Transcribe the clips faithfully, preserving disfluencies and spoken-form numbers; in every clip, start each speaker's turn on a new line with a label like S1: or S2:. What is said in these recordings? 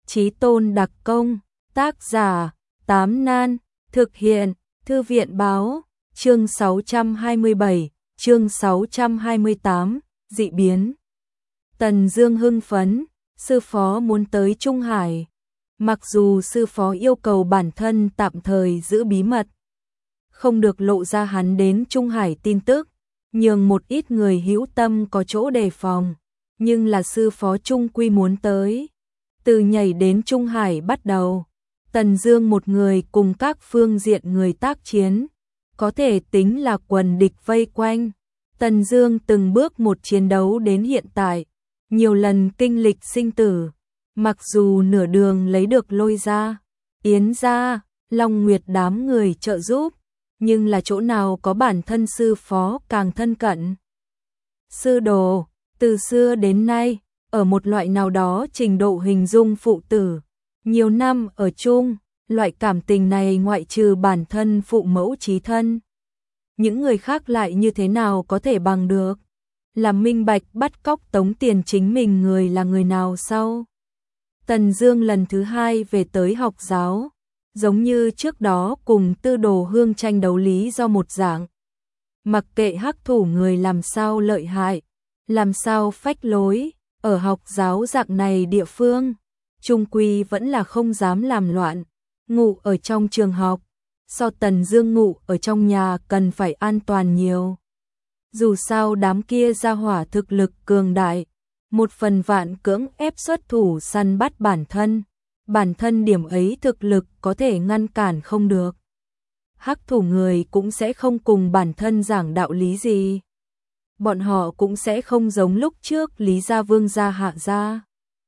S1: Chí tôn đặc công, tác giả, Tám Nan, thực hiện, Thư viện báo, chương sáu trăm hai mươi bảy, chương sáu trăm hai mươi tám, dị biến. Tần Dương hưng phấn, sư phó muốn tới Trung Hải. Mặc dù sư phó yêu cầu bản thân tạm thời giữ bí mật, không được lộ ra hắn đến Trung Hải tin tức, nhường một ít người hữu tâm có chỗ đề phòng, nhưng là sư phó trung quy muốn tới. Từ nhảy đến Trung Hải bắt đầu, Tần Dương một người cùng các phương diện người tác chiến, có thể tính là quần địch vây quanh. Tần Dương từng bước một chiến đấu đến hiện tại, nhiều lần kinh lịch sinh tử, mặc dù nửa đường lấy được Lôi gia, Yến gia, Long Nguyệt đám người trợ giúp, nhưng là chỗ nào có bản thân sư phó càng thân cận. Sư đồ, từ xưa đến nay, ở một loại nào đó trình độ hình dung phụ tử, nhiều năm ở chung, loại cảm tình này ngoại trừ bản thân phụ mẫu chí thân, những người khác lại như thế nào có thể bằng được. Làm minh bạch bắt cóc tống tiền chính mình người là người nào sau. Tần Dương lần thứ hai về tới học giáo, giống như trước đó cùng Tư Đồ Hương tranh đấu lý do một dạng. Mặc kệ hắc thủ người làm sao lợi hại, làm sao phách lối, ở học giáo dạng này địa phương, trung quy vẫn là không dám làm loạn. Ngủ ở trong trường học, so Tần Dương ngủ ở trong nhà cần phải an toàn nhiều. Dù sao đám kia gia hỏa thực lực cường đại, một phần vạn cưỡng ép xuất thủ săn bắt bản thân, bản thân điểm ấy thực lực có thể ngăn cản không được. Hắc thủ người cũng sẽ không cùng bản thân giảng đạo lý gì. Bọn họ cũng sẽ không giống lúc trước Lý gia Vương gia Hạ gia,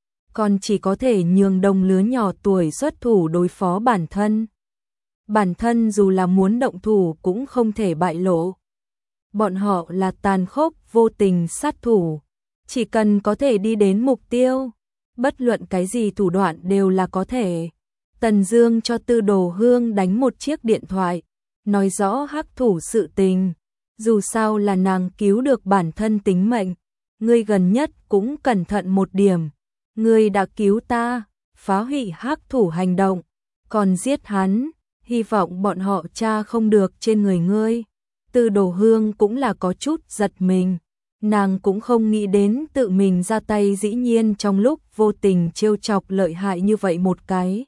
S1: còn chỉ có thể nhường đồng lứa nhỏ tuổi xuất thủ đối phó bản thân. Bản thân dù là muốn động thủ cũng không thể bại lộ. Bọn họ là tàn khốc vô tình sát thủ, chỉ cần có thể đi đến mục tiêu, bất luận cái gì thủ đoạn đều là có thể. Tần Dương cho Tư Đồ Hương đánh một chiếc điện thoại, nói rõ hắc thủ sự tình, dù sao là nàng cứu được bản thân tính mệnh, ngươi gần nhất cũng cẩn thận một điểm, ngươi đã cứu ta, phá hủy hắc thủ hành động, còn giết hắn, hy vọng bọn họ tra không được trên người ngươi. Tư Đồ Hương cũng là có chút giật mình, nàng cũng không nghĩ đến tự mình ra tay dĩ nhiên trong lúc vô tình trêu chọc lợi hại như vậy một cái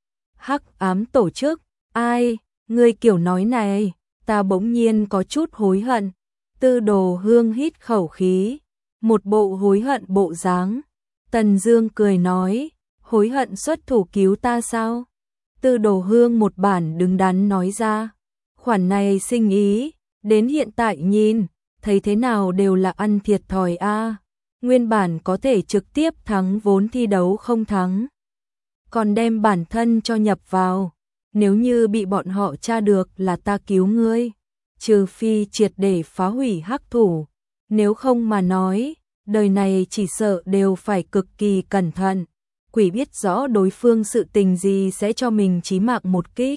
S1: hắc ám tổ chức. Ai, ngươi kiểu nói này, ta bỗng nhiên có chút hối hận. Tư Đồ Hương hít khẩu khí, một bộ hối hận bộ dáng. Tần Dương cười nói, hối hận xuất thủ cứu ta sao? Tư Đồ Hương một bản đứng đắn nói ra, khoản này sinh ý, đến hiện tại nhìn, thấy thế nào đều là ăn thiệt thòi a. Nguyên bản có thể trực tiếp thắng vốn thi đấu không thắng, còn đem bản thân cho nhập vào. Nếu như bị bọn họ tra được là ta cứu ngươi, trừ phi triệt để phá hủy hắc thủ, nếu không mà nói, đời này chỉ sợ đều phải cực kỳ cẩn thận. Quỷ biết rõ đối phương sự tình gì sẽ cho mình chí mạng một kích.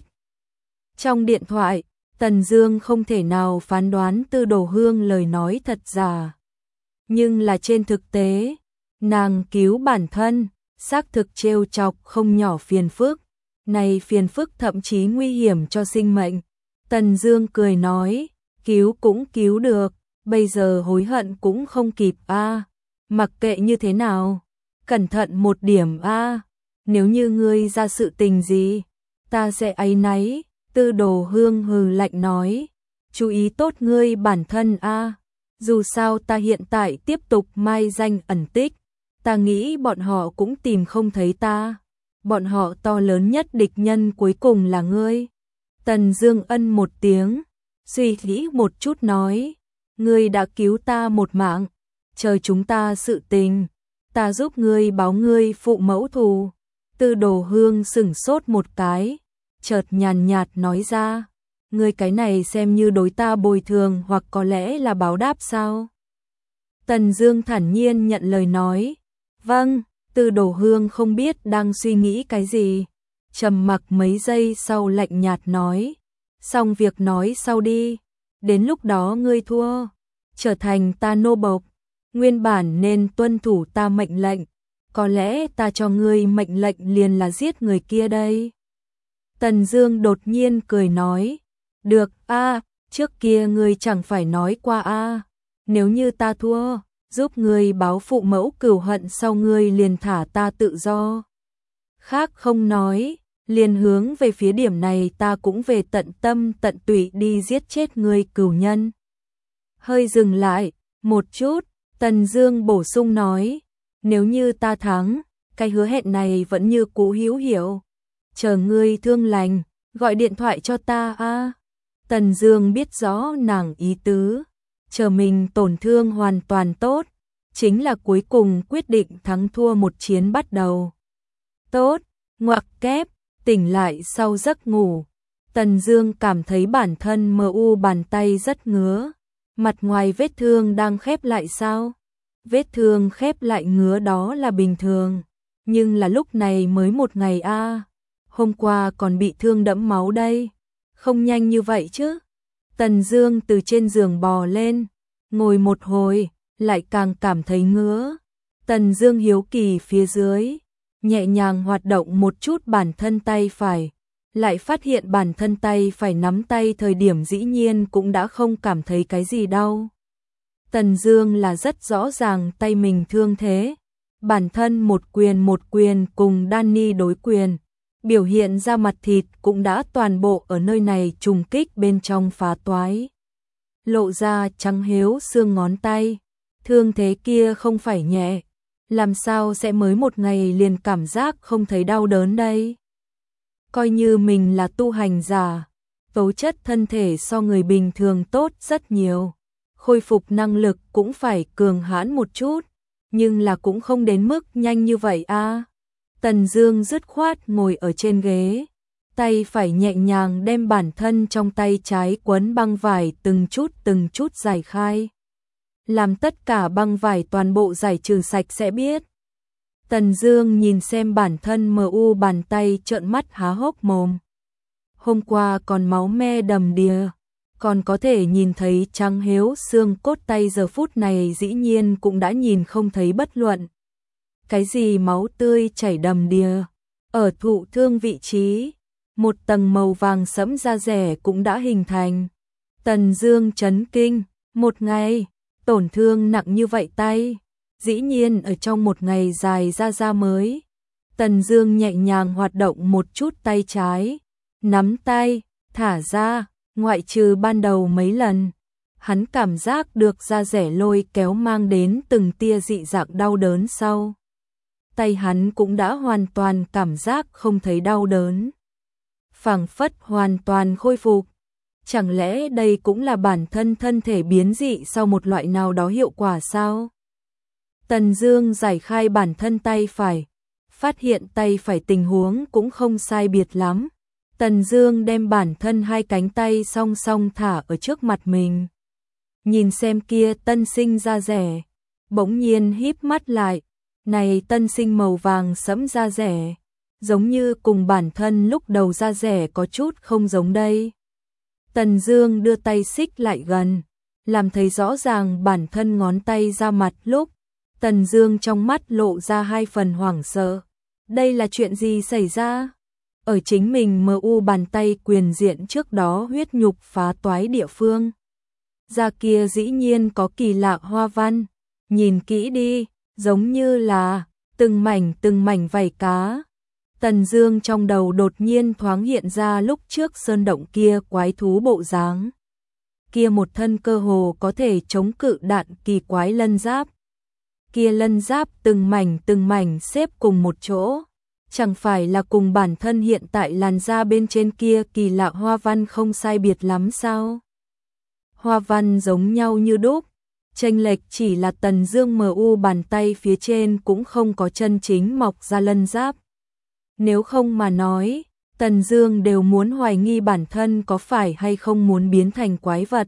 S1: Trong điện thoại, Tần Dương không thể nào phán đoán Tư Đồ Hương lời nói thật giả, nhưng là trên thực tế, nàng cứu bản thân, xác thực trêu chọc không nhỏ phiền phức, này phiền phức thậm chí nguy hiểm cho sinh mệnh. Tần Dương cười nói, cứu cũng cứu được, bây giờ hối hận cũng không kịp a. Mặc kệ như thế nào, cẩn thận một điểm a, nếu như ngươi ra sự tình gì, ta sẽ áy náy. Tư Đồ Hương hừ lạnh nói, chú ý tốt ngươi bản thân a, dù sao ta hiện tại tiếp tục mai danh ẩn tích, ta nghĩ bọn họ cũng tìm không thấy ta, bọn họ to lớn nhất địch nhân cuối cùng là ngươi. Tần Dương ân một tiếng, suy nghĩ một chút nói, ngươi đã cứu ta một mạng, chờ chúng ta sự tình, ta giúp ngươi báo ngươi phụ mẫu thù. Tư Đồ Hương sững sốt một cái, chợt nhàn nhạt nói ra, ngươi cái này xem như đối ta bồi thường hoặc có lẽ là báo đáp sao? Tần Dương thản nhiên nhận lời nói, vâng. Tư Đồ Hương không biết đang suy nghĩ cái gì, trầm mặc mấy giây sau lạnh nhạt nói, xong việc nói sau đi, đến lúc đó ngươi thua, trở thành ta nô bộc, nguyên bản nên tuân thủ ta mệnh lệnh, có lẽ ta cho ngươi mệnh lệnh liền là giết người kia đây. Tần Dương đột nhiên cười nói, được a, trước kia ngươi chẳng phải nói qua a, nếu như ta thua, giúp ngươi báo phụ mẫu cửu hận sau ngươi liền thả ta tự do. Khác không nói, liền hướng về phía điểm này ta cũng về tận tâm tận tụy đi giết chết ngươi cửu nhân. Hơi dừng lại, một chút, Tần Dương bổ sung nói, nếu như ta thắng, cái hứa hẹn này vẫn như cũ hữu hiệu. Chờ ngươi thương lành, gọi điện thoại cho ta a. Tần Dương biết rõ nàng ý tứ, chờ mình tổn thương hoàn toàn tốt, chính là cuối cùng quyết định thắng thua một chiến bắt đầu. Tốt, ngoặc kép, tỉnh lại sau giấc ngủ, Tần Dương cảm thấy bản thân mờ u bàn tay rất ngứa, mặt ngoài vết thương đang khép lại sao? Vết thương khép lại ngứa đó là bình thường, nhưng là lúc này mới một ngày a, hôm qua còn bị thương đẫm máu đây, không nhanh như vậy chứ. Tần Dương từ trên giường bò lên, ngồi một hồi, lại càng cảm thấy ngứa. Tần Dương hiếu kỳ phía dưới, nhẹ nhàng hoạt động một chút bản thân tay phải, lại phát hiện bản thân tay phải nắm tay thời điểm dĩ nhiên cũng đã không cảm thấy cái gì đau. Tần Dương là rất rõ ràng tay mình thương thế, bản thân một quyền một quyền cùng Danny đối quyền, biểu hiện ra mặt thịt cũng đã toàn bộ ở nơi này trùng kích bên trong phá toái. Lộ ra trắng héo xương ngón tay, thương thế kia không phải nhẹ, làm sao sẽ mới một ngày liền cảm giác không thấy đau đớn đây. Coi như mình là tu hành giả, tố chất thân thể so người bình thường tốt rất nhiều, khôi phục năng lực cũng phải cường hãn một chút, nhưng là cũng không đến mức nhanh như vậy a. Tần Dương dứt khoát ngồi ở trên ghế, tay phải nhẹ nhàng đem bản thân trong tay trái quấn băng vải từng chút từng chút giải khai, làm tất cả băng vải toàn bộ giải trừ sạch sẽ biết. Tần Dương nhìn xem bản thân mờ u bàn tay trợn mắt há hốc mồm. Hôm qua còn máu me đầm đìa, còn có thể nhìn thấy trắng héo xương cốt tay, giờ phút này dĩ nhiên cũng đã nhìn không thấy bất luận cái gì máu tươi chảy đầm đìa. Ở thụ thương vị trí, một tầng màu vàng sẫm da rẻ cũng đã hình thành. Tần Dương chấn kinh, một ngày, tổn thương nặng như vậy tay, dĩ nhiên ở trong một ngày dài ra da mới. Tần Dương nhẹ nhàng hoạt động một chút tay trái, nắm tay, thả ra, ngoại trừ ban đầu mấy lần, hắn cảm giác được da rẻ lôi kéo mang đến từng tia dị dạng đau đớn sau. Tay hắn cũng đã hoàn toàn cảm giác không thấy đau đớn, phảng phất hoàn toàn khôi phục. Chẳng lẽ đây cũng là bản thân thân thể biến dị sau một loại nào đó hiệu quả sao? Tần Dương giải khai bản thân tay phải, phát hiện tay phải tình huống cũng không sai biệt lắm. Tần Dương đem bản thân hai cánh tay song song thả ở trước mặt mình, nhìn xem kia tân sinh da rẻ, bỗng nhiên híp mắt lại. Này tân sinh màu vàng sẫm da rẻ, giống như cùng bản thân lúc đầu da rẻ có chút không giống đây. Tần Dương đưa tay xích lại gần, làm thấy rõ ràng bản thân ngón tay ra mặt lúc, Tần Dương trong mắt lộ ra hai phần hoảng sợ. Đây là chuyện gì xảy ra? Ở chính mình mờ u bàn tay quyền diện trước đó huyết nhục phá toái địa phương, da kia dĩ nhiên có kỳ lạ hoa văn, nhìn kỹ đi, giống như là từng mảnh từng mảnh vảy cá. Tần Dương trong đầu đột nhiên thoáng hiện ra lúc trước sơn động kia quái thú bộ dáng. Kia một thân cơ hồ có thể chống cự đạn kỳ quái lân giáp. Kia lân giáp từng mảnh từng mảnh xếp cùng một chỗ, chẳng phải là cùng bản thân hiện tại làn da bên trên kia kỳ lạ hoa văn không sai biệt lắm sao? Hoa văn giống nhau như đúc, chênh lệch chỉ là Tần Dương mờ u bàn tay phía trên cũng không có chân chính mọc ra lân giáp. Nếu không mà nói, Tần Dương đều muốn hoài nghi bản thân có phải hay không muốn biến thành quái vật.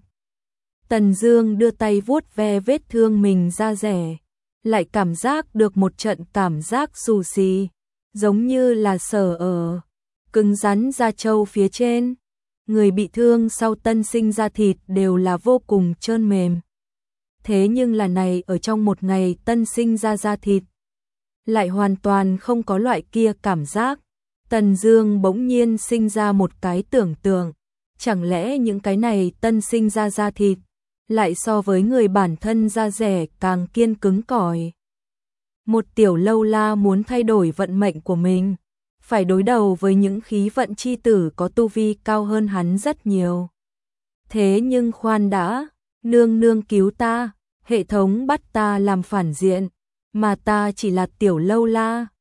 S1: Tần Dương đưa tay vuốt ve vết thương mình da rẻ, lại cảm giác được một trận cảm giác xù xì, giống như là sờ ở cứng rắn da trâu phía trên. Người bị thương sau tân sinh da thịt đều là vô cùng trơn mềm. Thế nhưng là này ở trong một ngày tân sinh ra da thịt, lại hoàn toàn không có loại kia cảm giác. Tần Dương bỗng nhiên sinh ra một cái tưởng tượng, chẳng lẽ những cái này tân sinh ra da thịt, lại so với người bản thân da rẻ càng kiên cứng cỏi. Một tiểu lâu la muốn thay đổi vận mệnh của mình, phải đối đầu với những khí vận chi tử có tu vi cao hơn hắn rất nhiều. Thế nhưng khoan đã, nương nương cứu ta, hệ thống bắt ta làm phản diện, mà ta chỉ là tiểu lâu la.